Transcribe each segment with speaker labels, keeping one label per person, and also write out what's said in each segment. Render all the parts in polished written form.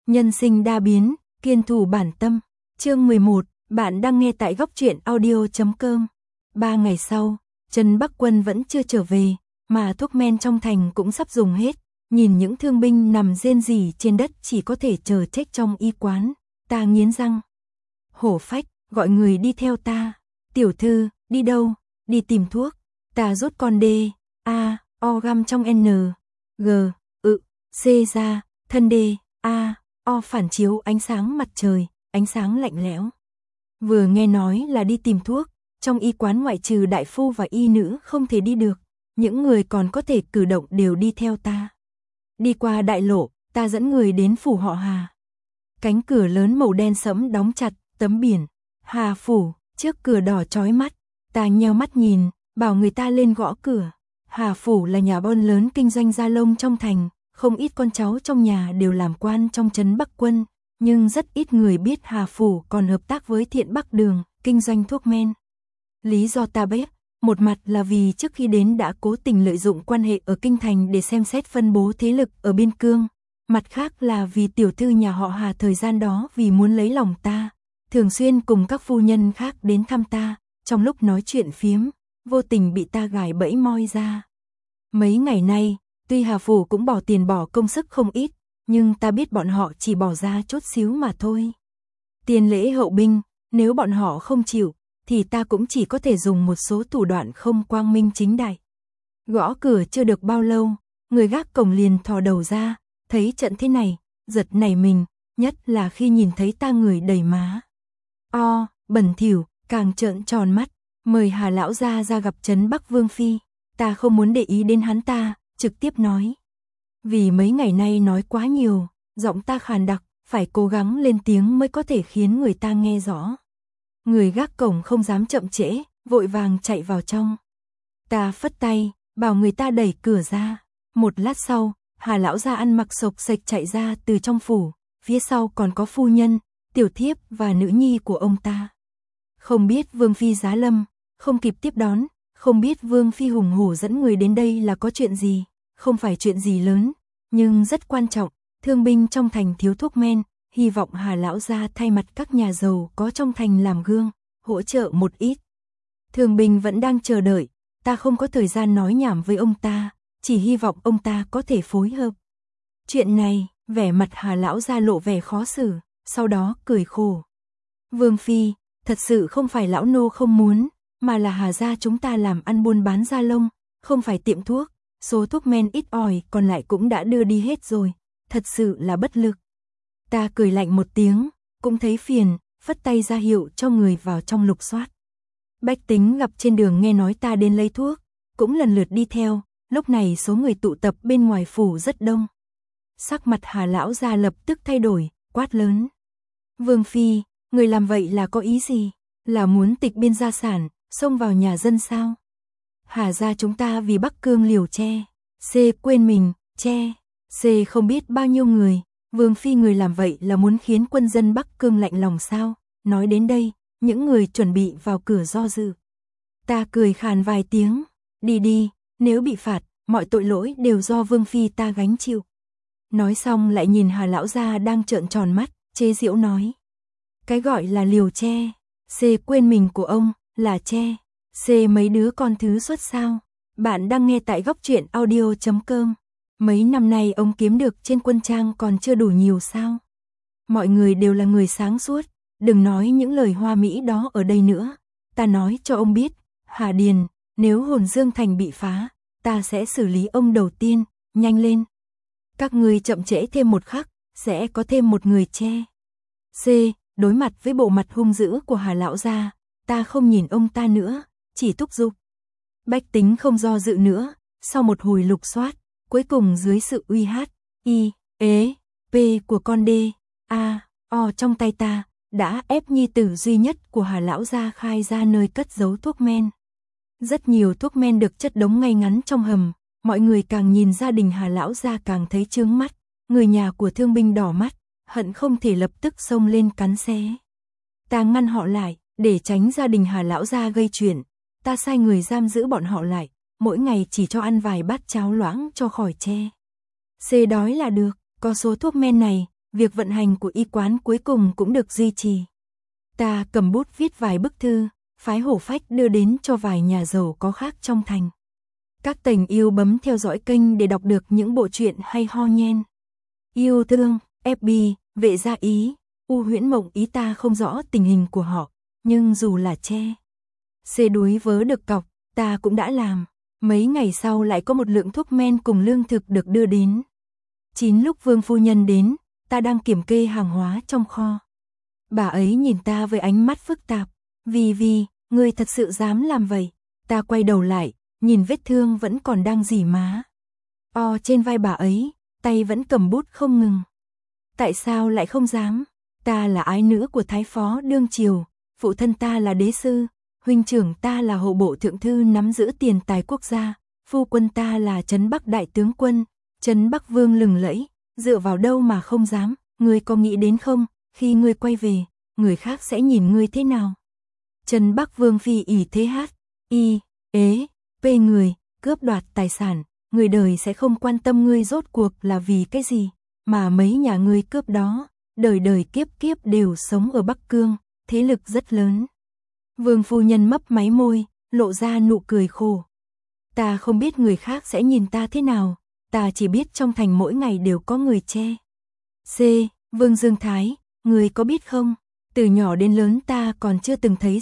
Speaker 1: Nhân sinh đa biến, kiên thủ bản tâm. Chương 11, bạn đang nghe tại góc truyện audio.com. 3 ngày sau, Trần Bắc Quân vẫn chưa trở về, mà thuốc men trong thành cũng sắp dùng hết. Nhìn những thương binh nằm rên rỉ trên đất chỉ có thể chờ chết trong y quán. Ta nghiến răng. Hổ phách, gọi người đi theo ta. Tiểu thư, đi đâu? Đi tìm thuốc. Ta rút con D, A, O găm trong N, G, C ra, thân D, A, O phản chiếu ánh sáng mặt trời, ánh sáng lạnh lẽo. Vừa nghe nói là đi tìm thuốc, trong y quán ngoại trừ đại phu và y nữ không thể đi được, những người còn có thể cử động đều đi theo ta. Đi qua đại lộ, ta dẫn người đến phủ họ Hà. Cánh cửa lớn màu đen sẫm đóng chặt, tấm biển Hà phủ, trước cửa đỏ chói mắt. Ta nheo mắt nhìn, bảo người ta lên gõ cửa. Hà phủ là nhà buôn lớn kinh doanh da lông trong thành, không ít con cháu trong nhà đều làm quan trong trấn Bắc Quân, nhưng rất ít người biết Hà phủ còn hợp tác với Thiện Bắc Đường, kinh doanh thuốc men. Lý do ta biết, một mặt là vì trước khi đến đã cố tình lợi dụng quan hệ ở kinh thành để xem xét phân bố thế lực ở biên cương, mặt khác là vì tiểu thư nhà họ Hà thời gian đó vì muốn lấy lòng ta, thường xuyên cùng các phu nhân khác đến thăm ta, trong lúc nói chuyện phiếm, vô tình bị ta gài bẫy moi ra. Mấy ngày nay, tuy Hà phủ cũng bỏ tiền bỏ công sức không ít, nhưng ta biết bọn họ chỉ bỏ ra chút xíu mà thôi. Tiền lễ hậu binh, nếu bọn họ không chịu, thì ta cũng chỉ có thể dùng một số thủ đoạn không quang minh chính đại. Gõ cửa chưa được bao lâu, người gác cổng liền thò đầu ra, thấy trận thế này, giật nảy mình, nhất là khi nhìn thấy ta người đầy má. Bẩn thỉu, càng trợn tròn mắt, mời Hà lão gia ra gặp trấn Bắc Vương phi. Ta không muốn để ý đến hắn ta, trực tiếp nói. Vì mấy ngày nay nói quá nhiều, giọng ta khàn đặc, phải cố gắng lên tiếng mới có thể khiến người ta nghe rõ. Người gác cổng không dám chậm trễ, vội vàng chạy vào trong. Ta phất tay, bảo người ta đẩy cửa ra. Một lát sau, Hà lão gia ăn mặc xộc xệch chạy ra từ trong phủ, phía sau còn có phu nhân, tiểu thiếp và nữ nhi của ông ta. Không biết Vương phi giá lâm, không kịp tiếp đón, không biết Vương phi hùng hổ dẫn người đến đây là có chuyện gì, không phải chuyện gì lớn, nhưng rất quan trọng, thương binh trong thành thiếu thuốc men, hy vọng Hà lão gia thay mặt các nhà giàu có trong thành làm gương, hỗ trợ một ít. Thương binh vẫn đang chờ đợi, ta không có thời gian nói nhảm với ông ta, chỉ hy vọng ông ta có thể phối hợp. Chuyện này, vẻ mặt Hà lão gia lộ vẻ khó xử, sau đó cười khổ. Vương phi, thật sự không phải lão nô không muốn, mà là Hà gia chúng ta làm ăn buôn bán da lông, không phải tiệm thuốc, số thuốc men ít ỏi còn lại cũng đã đưa đi hết rồi, thật sự là bất lực. Ta cười lạnh một tiếng, cũng thấy phiền, phất tay ra hiệu cho người vào trong lục soát. Bách tính gặp trên đường nghe nói ta đến lấy thuốc, cũng lần lượt đi theo, lúc này số người tụ tập bên ngoài phủ rất đông. Sắc mặt Hà lão gia lập tức thay đổi, quát lớn. Vương phi, người làm vậy là có ý gì? Là muốn tịch biên gia sản, xông vào nhà dân sao? Hà gia chúng ta vì Bắc Cương liều tre, C quên mình, tre, C không biết bao nhiêu người, Vương phi người làm vậy là muốn khiến quân dân Bắc Cương lạnh lòng sao? Nói đến đây, những người chuẩn bị vào cửa do dự. Ta cười khàn vài tiếng, đi đi, nếu bị phạt, mọi tội lỗi đều do Vương phi ta gánh chịu. Nói xong lại nhìn Hà lão gia đang trợn tròn mắt, chế giễu nói. Cái gọi là liều tre, C quên mình của ông, là tre, C mấy đứa con thứ xuất sao. Bạn đang nghe tại góc truyện audio.com. Mấy năm nay ông kiếm được trên quân trang còn chưa đủ nhiều sao? Mọi người đều là người sáng suốt, đừng nói những lời hoa mỹ đó ở đây nữa. Ta nói cho ông biết, Hà Điền, nếu Hồn Dương Thành bị phá, ta sẽ xử lý ông đầu tiên, nhanh lên. Các người chậm trễ thêm một khắc, sẽ có thêm một người che. C, đối mặt với bộ mặt hung dữ của Hà lão gia, ta không nhìn ông ta nữa, chỉ thúc giục. Bách tính không do dự nữa, sau một hồi lục soát, cuối cùng dưới sự uy hát, I, ế, P của con D, A, O trong tay ta, đã ép nhi tử duy nhất của Hà lão gia khai ra nơi cất giấu thuốc men. Rất nhiều thuốc men được chất đống ngay ngắn trong hầm, mọi người càng nhìn gia đình Hà lão gia càng thấy chướng mắt, người nhà của thương binh đỏ mắt, hận không thể lập tức xông lên cắn xé. Ta ngăn họ lại, để tránh gia đình Hà lão gia gây chuyện, ta sai người giam giữ bọn họ lại, mỗi ngày chỉ cho ăn vài bát cháo loãng cho khỏi che. C đói là được, có số thuốc men này, việc vận hành của y quán cuối cùng cũng được duy trì. Ta cầm bút viết vài bức thư, phái hổ phách đưa đến cho vài nhà giàu có khác trong thành. Các tềnh yêu bấm theo dõi kênh để đọc được những bộ truyện hay ho nhen. Yêu thương, FB, vệ gia ý, U Huyễn Mộng ý ta không rõ tình hình của họ, nhưng dù là che xê đuối vớ được cọc, ta cũng đã làm. Mấy ngày sau lại có một lượng thuốc men cùng lương thực được đưa đến. Chính lúc Vương phu nhân đến, ta đang kiểm kê hàng hóa trong kho. Bà ấy nhìn ta với ánh mắt phức tạp. Vì, ngươi thật sự dám làm vậy? Ta quay đầu lại, nhìn vết thương vẫn còn đang rỉ má. Trên vai bà ấy, tay vẫn cầm bút không ngừng. Tại sao lại không dám? Ta là ái nữ của Thái Phó đương triều, phụ thân ta là đế sư, huynh trưởng ta là hộ bộ thượng thư nắm giữ tiền tài quốc gia, phu quân ta là Trấn Bắc đại tướng quân, Trấn Bắc vương lừng lẫy, dựa vào đâu mà không dám, ngươi có nghĩ đến không, khi ngươi quay về, người khác sẽ nhìn ngươi thế nào? Trấn Bắc vương phi ỷ thế người, cướp đoạt tài sản, người đời sẽ không quan tâm ngươi rốt cuộc là vì cái gì, mà mấy nhà ngươi cướp đó, đời đời kiếp kiếp đều sống ở Bắc Cương, thế lực rất lớn. Vương phu nhân mấp máy môi, lộ ra nụ cười khổ. Ta không biết người khác sẽ nhìn ta thế nào, ta chỉ biết trong thành mỗi ngày đều có người che. Vương Dương Thái, người có biết không, từ nhỏ đến lớn ta còn chưa từng thấy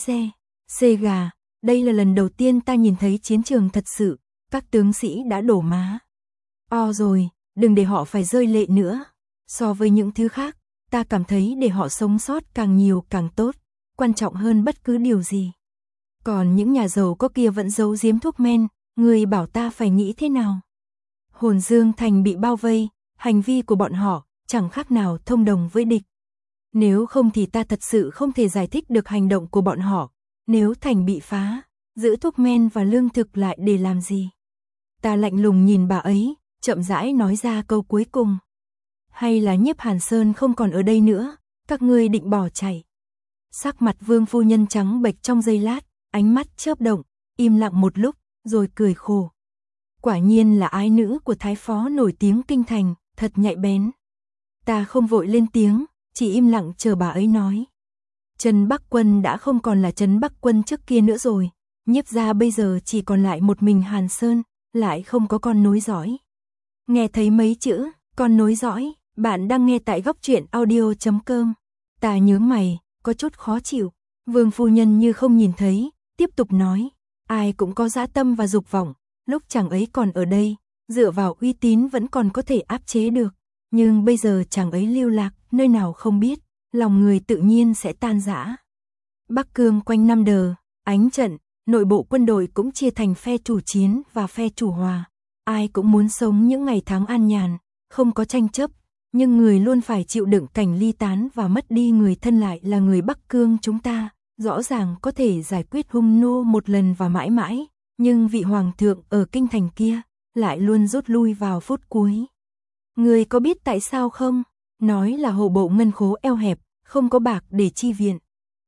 Speaker 1: gà, đây là lần đầu tiên ta nhìn thấy chiến trường thật sự, các tướng sĩ đã đổ má. Rồi, đừng để họ phải rơi lệ nữa. So với những thứ khác, ta cảm thấy để họ sống sót càng nhiều càng tốt, quan trọng hơn bất cứ điều gì. Còn những nhà giàu có kia vẫn giấu giếm thuốc men, người bảo ta phải nghĩ thế nào? Hồn Dương Thành bị bao vây, hành vi của bọn họ chẳng khác nào thông đồng với địch. Nếu không thì ta thật sự không thể giải thích được hành động của bọn họ. Nếu thành bị phá, giữ thuốc men và lương thực lại để làm gì? Ta lạnh lùng nhìn bà ấy, chậm rãi nói ra câu cuối cùng. Hay là Nhiếp Hàn Sơn không còn ở đây nữa, các ngươi định bỏ chạy? Sắc mặt Vương phu nhân trắng bệch trong giây lát, ánh mắt chớp động, im lặng một lúc, rồi cười khổ. Quả nhiên là ái nữ của Thái Phó nổi tiếng kinh thành, thật nhạy bén. Ta không vội lên tiếng, chỉ im lặng chờ bà ấy nói. Trấn Bắc Quân đã không còn là Trấn Bắc Quân trước kia nữa rồi, Nhiếp gia bây giờ chỉ còn lại một mình Hàn Sơn, lại không có con nối dõi. Nghe thấy mấy chữ, con nối dõi, bạn đang nghe tại Góc Truyện Audio.com. Ta nhớ mày, có chút khó chịu. Vương phu nhân như không nhìn thấy, tiếp tục nói, ai cũng có dã tâm và dục vọng, lúc chàng ấy còn ở đây, dựa vào uy tín vẫn còn có thể áp chế được, nhưng bây giờ chàng ấy lưu lạc, nơi nào không biết, lòng người tự nhiên sẽ tan rã. Bắc Cương quanh năm đờ, ánh trận, nội bộ quân đội cũng chia thành phe chủ chiến và phe chủ hòa, ai cũng muốn sống những ngày tháng an nhàn, không có tranh chấp, nhưng người luôn phải chịu đựng cảnh ly tán và mất đi người thân lại là người Bắc Cương chúng ta, rõ ràng có thể giải quyết hung nô một lần và mãi mãi, nhưng vị hoàng thượng ở kinh thành kia lại luôn rút lui vào phút cuối. Người có biết tại sao không? Nói là hộ bộ ngân khố eo hẹp, không có bạc để chi viện.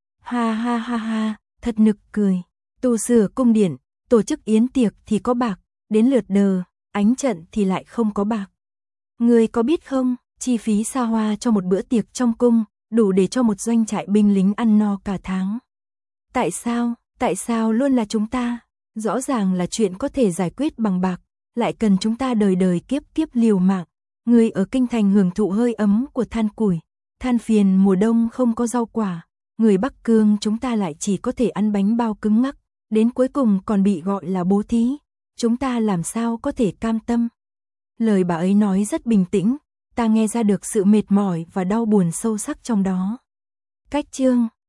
Speaker 1: Ha, thật nực cười. Tu sửa cung điện, tổ chức yến tiệc thì có bạc, đến lượt đờ, ánh trận thì lại không có bạc. Người có biết không, chi phí xa hoa cho một bữa tiệc trong cung, đủ để cho một doanh trại binh lính ăn no cả tháng. Tại sao luôn là chúng ta? Rõ ràng là chuyện có thể giải quyết bằng bạc, lại cần chúng ta đời đời kiếp kiếp liều mạng. Người ở kinh thành hưởng thụ hơi ấm của than củi, than phiền mùa đông không có rau quả. Người Bắc Cương chúng ta lại chỉ có thể ăn bánh bao cứng ngắc, đến cuối cùng còn bị gọi là bố thí. Chúng ta làm sao có thể cam tâm? Lời bà ấy nói rất bình tĩnh, ta nghe ra được sự mệt mỏi và đau buồn sâu sắc trong đó. Cách chương